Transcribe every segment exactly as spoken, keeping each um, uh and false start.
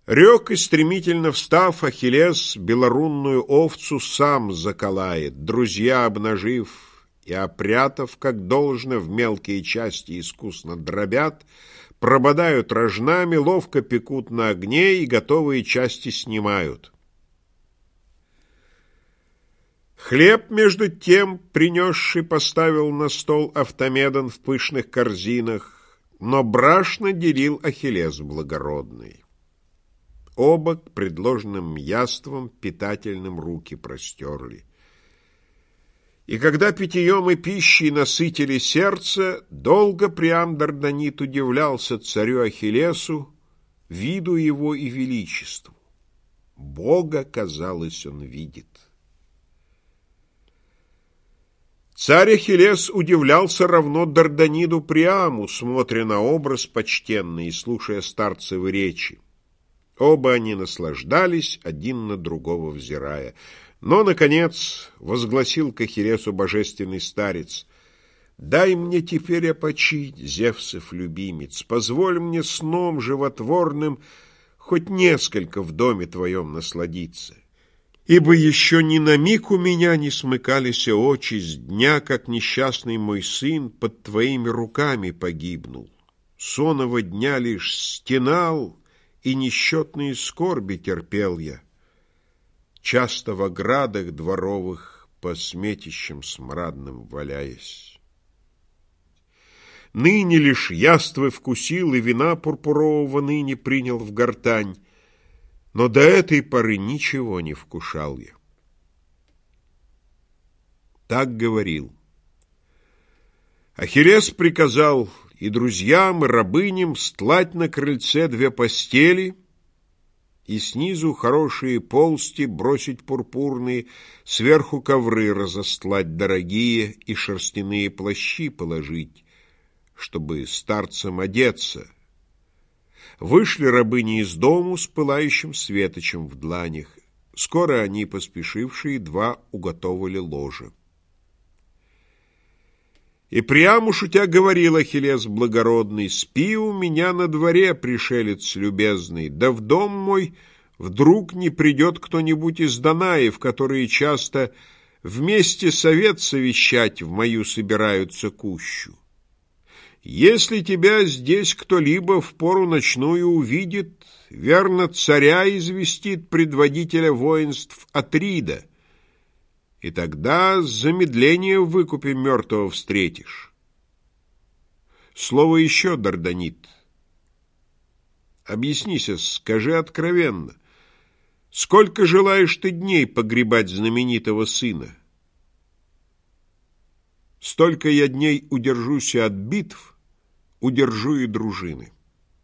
Рек и, стремительно встав, Ахиллес белорунную овцу сам заколает, друзья обнажив и опрятав, как должно, в мелкие части искусно дробят, прободают рожнами, ловко пекут на огне и готовые части снимают. Хлеб, между тем, принесший, поставил на стол Автомедон в пышных корзинах, но брашно делил Ахиллес благородный. Оба к предложенным яствам питательным руки простерли. И когда питьем и пищей насытили сердце, долго Приам Дарданит удивлялся царю Ахиллесу, виду его и величеству. Бога, казалось, он видит. Царь Ахиллес удивлялся равно Дарданиду Приаму, смотря на образ почтенный и слушая старцевы речи. Оба они наслаждались, один на другого взирая. Но, наконец, возгласил к Ахиллесу божественный старец: «Дай мне теперь опочить, Зевсов любимец, позволь мне сном животворным хоть несколько в доме твоем насладиться. Ибо еще ни на миг у меня не смыкались очи с дня, как несчастный мой сын под твоими руками погибнул. Сонного дня лишь стенал, и несчетные скорби терпел я, часто в оградах дворовых по сметищам смрадным валяясь. Ныне лишь яствы вкусил и вина пурпурового ныне принял в гортань, но до этой поры ничего не вкушал я». Так говорил. Ахиллес приказал и друзьям, и рабыням стлать на крыльце две постели и снизу хорошие полсти бросить пурпурные, сверху ковры разостлать дорогие и шерстяные плащи положить, чтобы старцам одеться. Вышли рабыни из дому с пылающим светочем в дланях. Скоро они, поспешившие, два уготовили ложе. И прямо шутя говорил Ахиллес благородный: «Спи у меня на дворе, пришелец любезный, да в дом мой вдруг не придет кто-нибудь из Данаев, которые часто вместе совет совещать в мою собираются кущу. Если тебя здесь кто-либо в пору ночную увидит, верно, царя известит предводителя воинств Атрида, и тогда замедление в выкупе мертвого встретишь. Слово еще, Дарданит. Объяснися, скажи откровенно, сколько желаешь ты дней погребать знаменитого сына? Столько я дней удержусь от битв, удержу и дружины».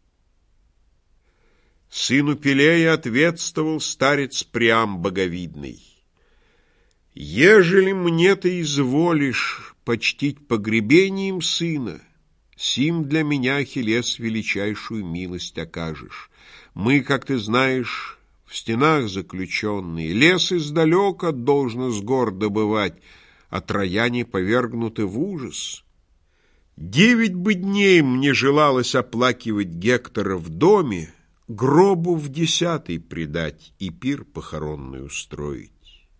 Сыну Пелея ответствовал старец Приам боговидный: «Ежели мне ты изволишь почтить погребением сына, сим для меня, Ахиллес, величайшую милость окажешь. Мы, как ты знаешь, в стенах заключенные, лес издалека должно с гор добывать, а трояне повергнуты в ужас. Девять бы дней мне желалось оплакивать Гектора в доме, гробу в десятый предать и пир похоронный устроить.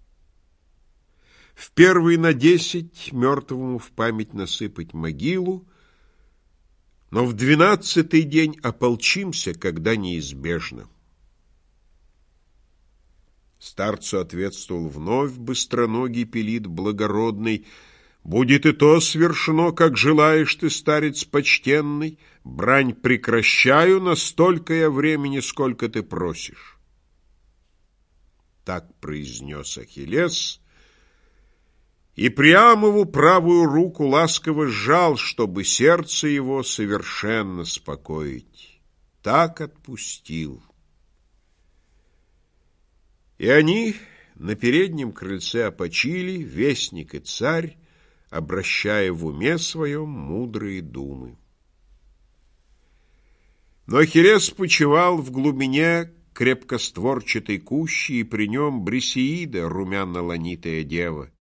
В первый на десять мертвому в память насыпать могилу, но в двенадцатый день ополчимся, когда неизбежно». Старцу ответствовал вновь быстроногий Пелит благородный: «Будет и то свершено, как желаешь ты, старец почтенный. Брань прекращаю на столько я времени, сколько ты просишь». Так произнес Ахиллес, и Приамову правую руку ласково сжал, чтобы сердце его совершенно спокоить. Так отпустил. И они на переднем крыльце опочили, вестник и царь, обращая в уме своем мудрые думы. Но Ахиллес почивал в глубине крепкостворчатой кущи, и при нем Брисеида, румяно-ланитая дева.